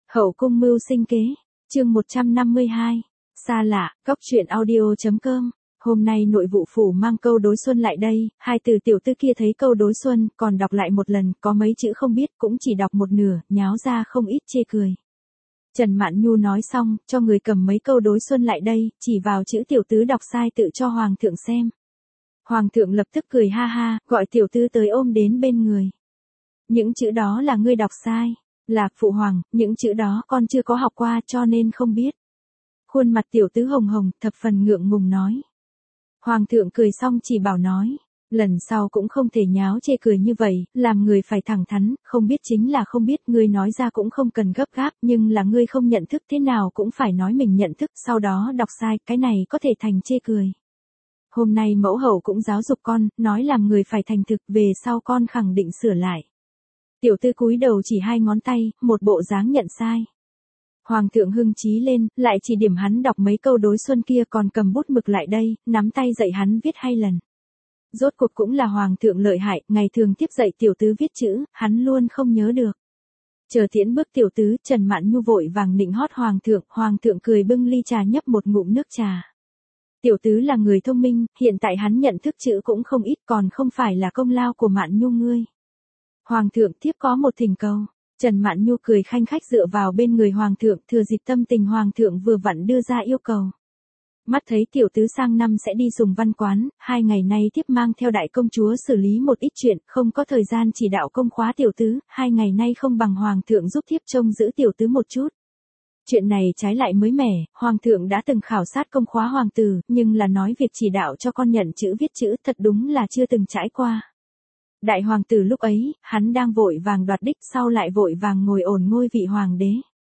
Hậu cung mưu sinh kế, chương 152, xa lạ, góc truyện audio.com. Hôm nay nội vụ phủ mang câu đối xuân lại đây, hai từ tiểu tư kia thấy câu đối xuân, còn đọc lại một lần, có mấy chữ không biết, cũng chỉ đọc một nửa, nháo ra không ít chê cười. Trần Mạn Nhu nói xong, cho người cầm mấy câu đối xuân lại đây, chỉ vào chữ tiểu tứ đọc sai tự cho hoàng thượng xem. Hoàng thượng lập tức cười ha ha, gọi tiểu tư tới ôm đến bên người. Những chữ đó là ngươi đọc sai. Là, phụ hoàng, những chữ đó con chưa có học qua cho nên không biết. Khuôn mặt tiểu tứ hồng hồng, thập phần ngượng ngùng nói. Hoàng thượng cười xong chỉ bảo nói, lần sau cũng không thể nháo chê cười như vậy, làm người phải thẳng thắn, không biết chính là không biết, ngươi nói ra cũng không cần gấp gáp, nhưng là ngươi không nhận thức thế nào cũng phải nói mình nhận thức, sau đó đọc sai, cái này có thể thành chê cười. Hôm nay mẫu hậu cũng giáo dục con, nói làm người phải thành thực, về sau con khẳng định sửa lại. Tiểu tư cúi đầu chỉ hai ngón tay, một bộ dáng nhận sai. Hoàng thượng hưng trí lên, lại chỉ điểm hắn đọc mấy câu đối xuân kia, còn cầm bút mực lại đây, nắm tay dạy hắn viết hai lần. Rốt cuộc cũng là hoàng thượng lợi hại, ngày thường tiếp dạy tiểu tứ viết chữ, hắn luôn không nhớ được. Chờ tiễn bước tiểu tứ, Trần Mạn Nhu vội vàng nịnh hót hoàng thượng cười bưng ly trà nhấp một ngụm nước trà. Tiểu tứ là người thông minh, hiện tại hắn nhận thức chữ cũng không ít, còn không phải là công lao của Mạn Nhu ngươi. Hoàng thượng tiếp có một thỉnh cầu. Trần Mạn Nhu cười khanh khách dựa vào bên người hoàng thượng, thừa dịp tâm tình hoàng thượng vừa vặn đưa ra yêu cầu. Mắt thấy tiểu tứ sang năm sẽ đi Sùng Văn quán, 2 ngày nay tiếp mang theo đại công chúa xử lý một ít chuyện, không có thời gian chỉ đạo công khóa tiểu tứ, 2 ngày nay không bằng hoàng thượng giúp thiếp trông giữ tiểu tứ một chút. Chuyện này trái lại mới mẻ, hoàng thượng đã từng khảo sát công khóa hoàng tử, nhưng là nói việc chỉ đạo cho con nhận chữ viết chữ thật đúng là chưa từng trải qua. Đại hoàng tử lúc ấy, hắn đang vội vàng đoạt đích, sau lại vội vàng ngồi ổn ngôi vị hoàng đế.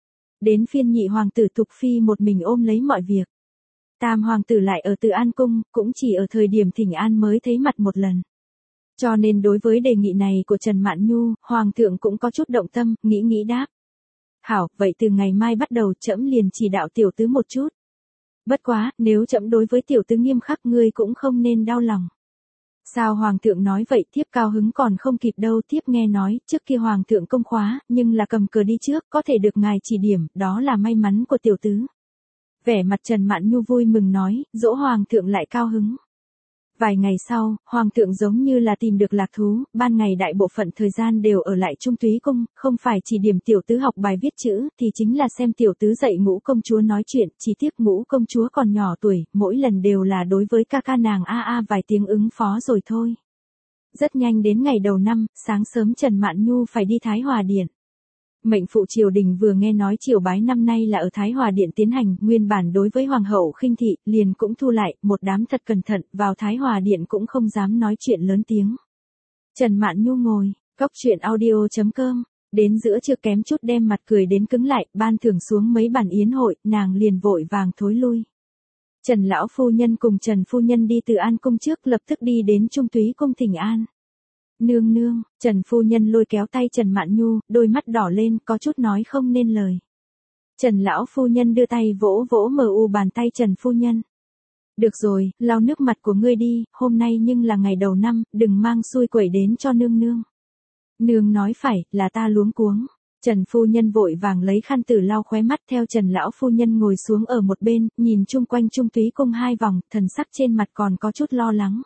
Đến phiên nhị hoàng tử Tục Phi một mình ôm lấy mọi việc. Tam hoàng tử lại ở Từ An cung, cũng chỉ ở thời điểm thỉnh an mới thấy mặt một lần. Cho nên đối với đề nghị này của Trần Mạn Nhu, hoàng thượng cũng có chút động tâm, nghĩ đáp. Hảo, vậy từ ngày mai bắt đầu trẫm liền chỉ đạo tiểu tứ một chút. Bất quá, nếu trẫm đối với tiểu tứ nghiêm khắc ngươi cũng không nên đau lòng. Sao hoàng thượng nói vậy, thiếp cao hứng còn không kịp đâu, thiếp nghe nói, trước kia hoàng thượng công khóa, nhưng là cầm cờ đi trước, có thể được ngài chỉ điểm, đó là may mắn của tiểu tứ. Vẻ mặt Trần Mạn Nhu vui mừng nói, dỗ hoàng thượng lại cao hứng. Vài ngày sau, hoàng thượng giống như là tìm được lạc thú, ban ngày đại bộ phận thời gian đều ở lại Trung Túy cung, không phải chỉ điểm tiểu tứ học bài viết chữ, thì chính là xem tiểu tứ dạy Ngũ công chúa nói chuyện, chỉ tiếc Ngũ công chúa còn nhỏ tuổi, mỗi lần đều là đối với ca ca nàng a vài tiếng ứng phó rồi thôi. Rất nhanh đến ngày đầu năm, sáng sớm Trần Mạn Nhu phải đi Thái Hòa Điện. Mệnh phụ triều đình vừa nghe nói triều bái năm nay là ở Thái Hòa Điện tiến hành, nguyên bản đối với hoàng hậu khinh thị, liền cũng thu lại, một đám thật cẩn thận, vào Thái Hòa Điện cũng không dám nói chuyện lớn tiếng. Trần Mạn Nhu ngồi, góc truyện audio.com, đến giữa trưa kém chút đem mặt cười đến cứng lại, ban thưởng xuống mấy bản yến hội, nàng liền vội vàng thối lui. Trần lão phu nhân cùng Trần phu nhân đi Từ An cung trước, lập tức đi đến Trung Túy cung thỉnh an. Nương nương, Trần phu nhân lôi kéo tay Trần Mạn Nhu, đôi mắt đỏ lên, có chút nói không nên lời. Trần lão phu nhân đưa tay vỗ vỗ bàn tay Trần phu nhân. Được rồi, lau nước mặt của ngươi đi, hôm nay nhưng là ngày đầu năm, đừng mang xui quẩy đến cho nương nương. Nương nói phải, là ta luống cuống. Trần phu nhân vội vàng lấy khăn tử lau khóe mắt, theo Trần lão phu nhân ngồi xuống ở một bên, nhìn chung quanh Trung Túy cung 2 vòng, thần sắc trên mặt còn có chút lo lắng.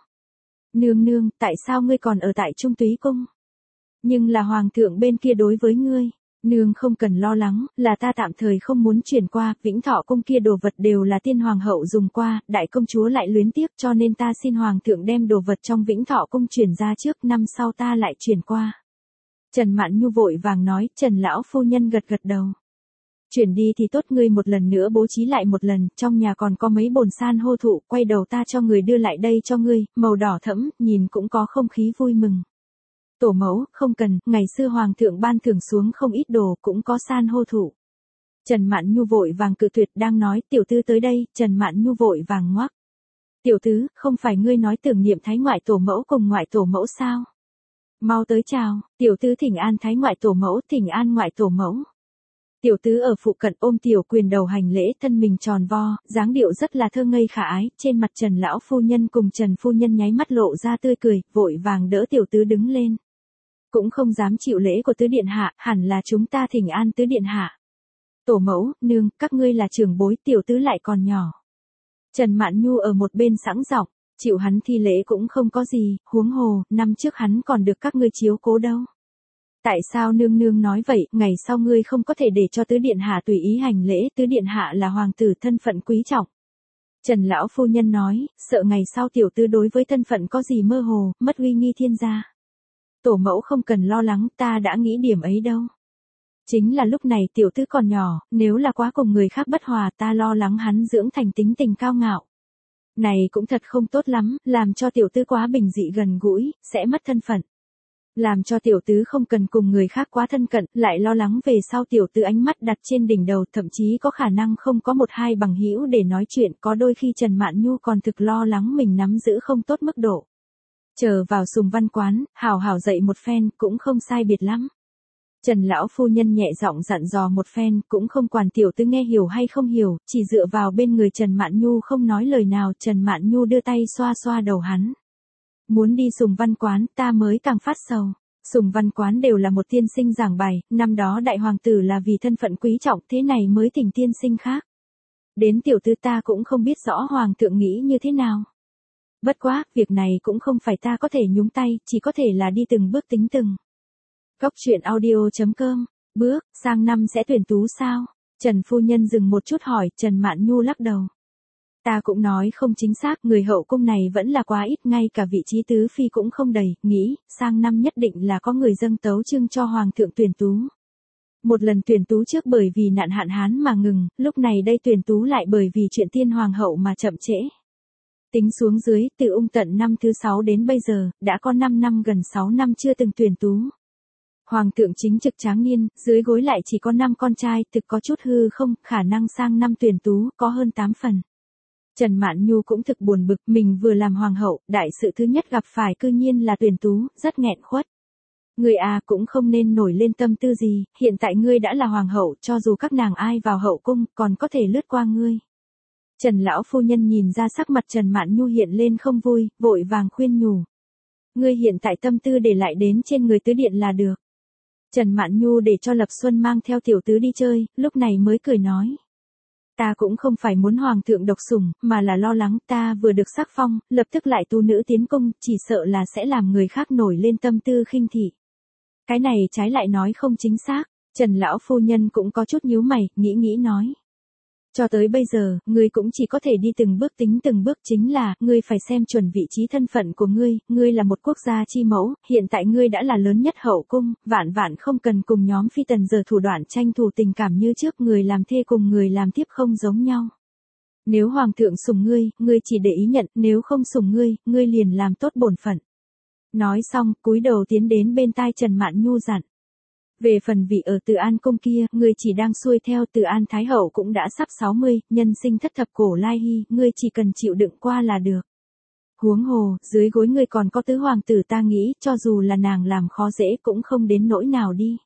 Nương, tại sao ngươi còn ở tại Trung Túy cung? Nhưng là hoàng thượng bên kia đối với ngươi, nương không cần lo lắng, là ta tạm thời không muốn chuyển qua, Vĩnh Thọ cung kia đồ vật đều là tiên hoàng hậu dùng qua, đại công chúa lại luyến tiếc, cho nên ta xin hoàng thượng đem đồ vật trong Vĩnh Thọ cung chuyển ra trước, năm sau ta lại chuyển qua. Trần Mạn Nhu vội vàng nói, Trần lão phu nhân gật đầu. Chuyển đi thì tốt, ngươi một lần nữa bố trí lại một lần, trong nhà còn có mấy bồn san hô thụ, quay đầu ta cho người đưa lại đây cho ngươi, màu đỏ thẫm, nhìn cũng có không khí vui mừng. Tổ mẫu, không cần, ngày xưa hoàng thượng ban thưởng xuống không ít đồ, cũng có san hô thụ. Trần Mạn Nhu vội vàng cự tuyệt, đang nói, tiểu tư tới đây, Trần Mạn Nhu vội vàng ngoắc. Tiểu tứ, không phải ngươi nói tưởng niệm thái ngoại tổ mẫu cùng ngoại tổ mẫu sao? Mau tới chào, tiểu tứ thỉnh an thái ngoại tổ mẫu, thỉnh an ngoại tổ mẫu. Tiểu tứ ở phụ cận ôm tiểu quyền đầu hành lễ, thân mình tròn vo, dáng điệu rất là thơ ngây khả ái, trên mặt Trần lão phu nhân cùng Trần phu nhân nháy mắt lộ ra tươi cười, vội vàng đỡ tiểu tứ đứng lên. Cũng không dám chịu lễ của tứ điện hạ, hẳn là chúng ta thỉnh an tứ điện hạ. Tổ mẫu, nương, các ngươi là trưởng bối, tiểu tứ lại còn nhỏ. Trần Mạn Nhu ở một bên sẵn giọng, chịu hắn thi lễ cũng không có gì, huống hồ, năm trước hắn còn được các ngươi chiếu cố đâu. Tại sao nương nương nói vậy, ngày sau ngươi không có thể để cho tứ điện hạ tùy ý hành lễ, tứ điện hạ là hoàng tử thân phận quý trọng. Trần lão phu nhân nói, sợ ngày sau tiểu tư đối với thân phận có gì mơ hồ, mất uy nghi thiên gia. Tổ mẫu không cần lo lắng, ta đã nghĩ điểm ấy đâu. Chính là lúc này tiểu tư còn nhỏ, nếu là quá cùng người khác bất hòa, ta lo lắng hắn dưỡng thành tính tình cao ngạo. Này cũng thật không tốt lắm, làm cho tiểu tư quá bình dị gần gũi, sẽ mất thân phận. Làm cho tiểu tứ không cần cùng người khác quá thân cận, lại lo lắng về sau tiểu tứ ánh mắt đặt trên đỉnh đầu, thậm chí có khả năng không có một hai bằng hữu để nói chuyện, có đôi khi Trần Mạn Nhu còn thực lo lắng mình nắm giữ không tốt mức độ. Chờ vào Sùng Văn quán, hảo hảo dạy một phen, cũng không sai biệt lắm. Trần lão phu nhân nhẹ giọng dặn dò một phen, cũng không quản tiểu tứ nghe hiểu hay không hiểu, chỉ dựa vào bên người Trần Mạn Nhu không nói lời nào, Trần Mạn Nhu đưa tay xoa xoa đầu hắn. Muốn đi Sùng Văn quán, ta mới càng phát sầu. Sùng Văn quán đều là một tiên sinh giảng bài, năm đó đại hoàng tử là vì thân phận quý trọng, thế này mới thỉnh tiên sinh khác. Đến tiểu tư ta cũng không biết rõ hoàng thượng nghĩ như thế nào. Bất quá, việc này cũng không phải ta có thể nhúng tay, chỉ có thể là đi từng bước tính từng. Góc truyện audio.com, bước, sang năm sẽ tuyển tú sao? Trần phu nhân dừng một chút hỏi, Trần Mạn Nhu lắc đầu. Ta cũng nói không chính xác, người hậu cung này vẫn là quá ít, ngay cả vị trí tứ phi cũng không đầy, nghĩ, sang năm nhất định là có người dâng tấu chương cho hoàng thượng tuyển tú. Một lần tuyển tú trước bởi vì nạn hạn hán mà ngừng, lúc này đây tuyển tú lại bởi vì chuyện tiên hoàng hậu mà chậm trễ. Tính xuống dưới, từ ung tận năm thứ 6 đến bây giờ, đã có 5 năm gần 6 năm chưa từng tuyển tú. Hoàng thượng chính trực tráng niên, dưới gối lại chỉ có 5 con trai, thực có chút hư không, khả năng sang năm tuyển tú, có hơn 8 phần. Trần Mạn Nhu cũng thực buồn bực, mình vừa làm hoàng hậu, đại sự thứ nhất gặp phải cư nhiên là tuyển tú, rất nghẹn khuất. Ngươi à cũng không nên nổi lên tâm tư gì, hiện tại ngươi đã là hoàng hậu, cho dù các nàng ai vào hậu cung, còn có thể lướt qua ngươi. Trần lão phu nhân nhìn ra sắc mặt Trần Mạn Nhu hiện lên không vui, vội vàng khuyên nhủ. Ngươi hiện tại tâm tư để lại đến trên người tứ điện là được. Trần Mạn Nhu để cho Lập Xuân mang theo tiểu tứ đi chơi, lúc này mới cười nói. Ta cũng không phải muốn hoàng thượng độc sủng, mà là lo lắng ta vừa được sắc phong, lập tức lại tu nữ tiến cung, chỉ sợ là sẽ làm người khác nổi lên tâm tư khinh thị. Cái này trái lại nói không chính xác, Trần lão phu nhân cũng có chút nhíu mày, nghĩ nói. Cho tới bây giờ, ngươi cũng chỉ có thể đi từng bước tính từng bước, chính là, ngươi phải xem chuẩn vị trí thân phận của ngươi là một quốc gia chi mẫu, hiện tại ngươi đã là lớn nhất hậu cung, vạn không cần cùng nhóm phi tần giờ thủ đoạn tranh thủ tình cảm như trước, người làm thê cùng người làm thiếp không giống nhau. Nếu hoàng thượng sủng ngươi chỉ để ý nhận, nếu không sủng ngươi liền làm tốt bổn phận. Nói xong, cúi đầu tiến đến bên tai Trần Mạn Nhu dặn. Về phần vị ở Từ An cung kia, ngươi chỉ đang xuôi theo, Từ An Thái hậu cũng đã sắp 60, nhân sinh thất thập cổ lai hy, ngươi chỉ cần chịu đựng qua là được. Huống hồ, dưới gối ngươi còn có tứ hoàng tử, ta nghĩ, cho dù là nàng làm khó dễ cũng không đến nỗi nào đi.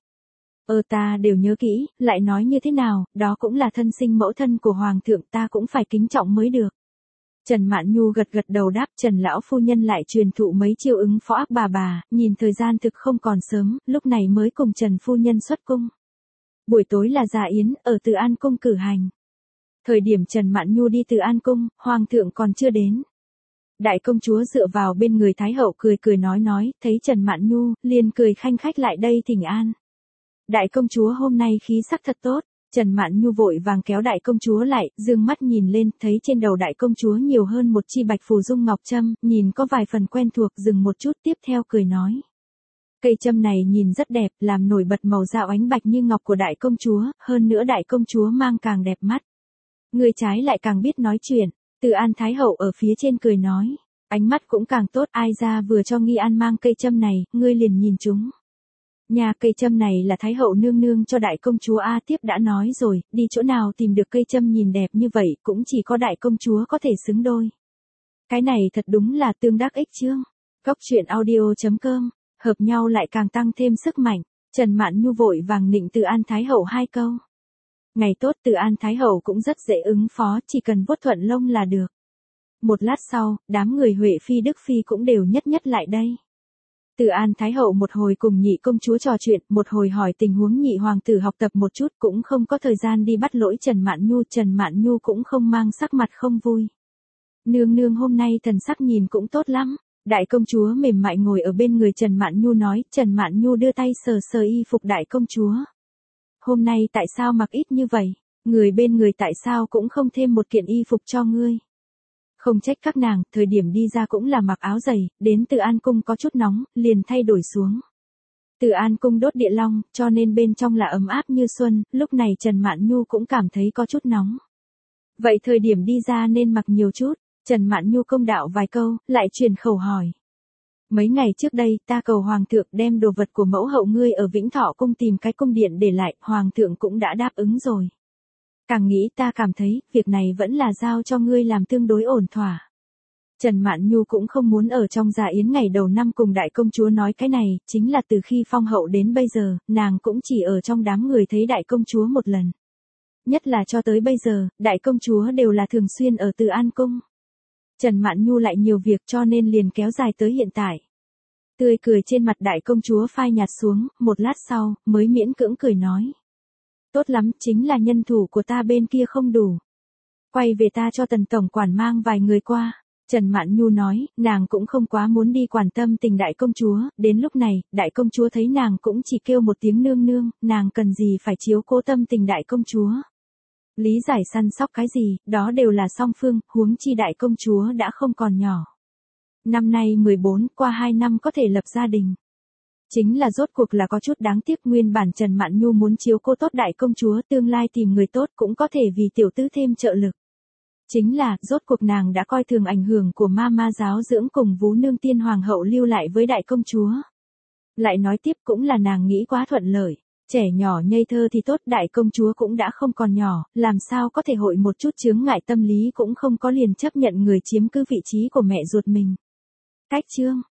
Ta đều nhớ kỹ, lại nói như thế nào, đó cũng là thân sinh mẫu thân của hoàng thượng, ta cũng phải kính trọng mới được. Trần Mạn Nhu gật đầu đáp, Trần lão phu nhân lại truyền thụ mấy chiêu ứng phó ác bà, nhìn thời gian thực không còn sớm, lúc này mới cùng Trần phu nhân xuất cung. Buổi tối là dạ yến, ở Từ An cung cử hành. Thời điểm Trần Mạn Nhu đi Từ An cung, hoàng thượng còn chưa đến. Đại công chúa dựa vào bên người Thái hậu cười nói, thấy Trần Mạn Nhu, liền cười khanh khách lại đây thỉnh an. Đại công chúa hôm nay khí sắc thật tốt. Trần Mạn Nhu vội vàng kéo đại công chúa lại, dương mắt nhìn lên, thấy trên đầu đại công chúa nhiều hơn một chi bạch phù dung ngọc trâm, nhìn có vài phần quen thuộc, dừng một chút tiếp theo cười nói. Cây trâm này nhìn rất đẹp, làm nổi bật màu da oánh bạch như ngọc của đại công chúa, hơn nữa đại công chúa mang càng đẹp mắt. Người trái lại càng biết nói chuyện, Từ An Thái hậu ở phía trên cười nói, ánh mắt cũng càng tốt, ai ra vừa cho Nghi An mang cây trâm này, ngươi liền nhìn chúng. Nhà cây châm này là Thái hậu nương nương cho đại công chúa A, tiếp đã nói rồi, đi chỗ nào tìm được cây châm nhìn đẹp như vậy, cũng chỉ có đại công chúa có thể xứng đôi. Cái này thật đúng là tương đắc ích chương. Góc truyện audio.com, hợp nhau lại càng tăng thêm sức mạnh. Trần Mạn Nhu vội vàng nịnh Từ An Thái hậu 2 câu. Ngày tốt, Từ An Thái hậu cũng rất dễ ứng phó, chỉ cần vuốt thuận lông là được. Một lát sau, đám người Huệ phi Đức phi cũng đều nhất lại đây. Từ An Thái Hậu một hồi cùng nhị công chúa trò chuyện, một hồi hỏi tình huống nhị hoàng tử học tập một chút, cũng không có thời gian đi bắt lỗi Trần Mạn Nhu cũng không mang sắc mặt không vui. Nương nương hôm nay thần sắc nhìn cũng tốt lắm. Đại công chúa mềm mại ngồi ở bên người Trần Mạn Nhu nói, Trần Mạn Nhu đưa tay sờ sờ y phục đại công chúa. Hôm nay tại sao mặc ít như vậy? Người bên người tại sao cũng không thêm một kiện y phục cho ngươi? Không trách các nàng, thời điểm đi ra cũng là mặc áo dày, đến Từ An cung có chút nóng, liền thay đổi xuống. Từ An cung đốt địa long, cho nên bên trong là ấm áp như xuân, lúc này Trần Mạn Nhu cũng cảm thấy có chút nóng. Vậy thời điểm đi ra nên mặc nhiều chút, Trần Mạn Nhu công đạo vài câu, lại truyền khẩu hỏi. Mấy ngày trước đây ta cầu Hoàng thượng đem đồ vật của mẫu hậu ngươi ở Vĩnh Thọ cung tìm cái cung điện để lại, Hoàng thượng cũng đã đáp ứng rồi. Càng nghĩ ta cảm thấy, việc này vẫn là giao cho ngươi làm tương đối ổn thỏa. Trần Mạn Nhu cũng không muốn ở trong dạ yến ngày đầu năm cùng đại công chúa nói cái này, chính là từ khi phong hậu đến bây giờ, nàng cũng chỉ ở trong đám người thấy đại công chúa một lần. Nhất là cho tới bây giờ, đại công chúa đều là thường xuyên ở Từ An cung. Trần Mạn Nhu lại nhiều việc cho nên liền kéo dài tới hiện tại. Tươi cười trên mặt đại công chúa phai nhạt xuống, một lát sau, mới miễn cưỡng cười nói. Tốt lắm, chính là nhân thủ của ta bên kia không đủ. Quay về ta cho Tần tổng quản mang vài người qua. Trần Mạn Nhu nói, nàng cũng không quá muốn đi quan tâm tình đại công chúa, đến lúc này, đại công chúa thấy nàng cũng chỉ kêu một tiếng nương nương, nàng cần gì phải chiếu cố tâm tình đại công chúa. Lý giải săn sóc cái gì, đó đều là song phương, huống chi đại công chúa đã không còn nhỏ. Năm nay 14, qua 2 năm có thể lập gia đình. Chính là rốt cuộc là có chút đáng tiếc, nguyên bản Trần Mạn Nhu muốn chiếu cố tốt đại công chúa, tương lai tìm người tốt cũng có thể vì tiểu tứ thêm trợ lực. Chính là, rốt cuộc nàng đã coi thường ảnh hưởng của ma giáo dưỡng cùng Vú Nương Tiên Hoàng hậu lưu lại với đại công chúa. Lại nói tiếp cũng là nàng nghĩ quá thuận lợi. Trẻ nhỏ ngây thơ thì tốt, đại công chúa cũng đã không còn nhỏ, làm sao có thể hội một chút chướng ngại tâm lý cũng không có liền chấp nhận người chiếm cứ vị trí của mẹ ruột mình. Cách chương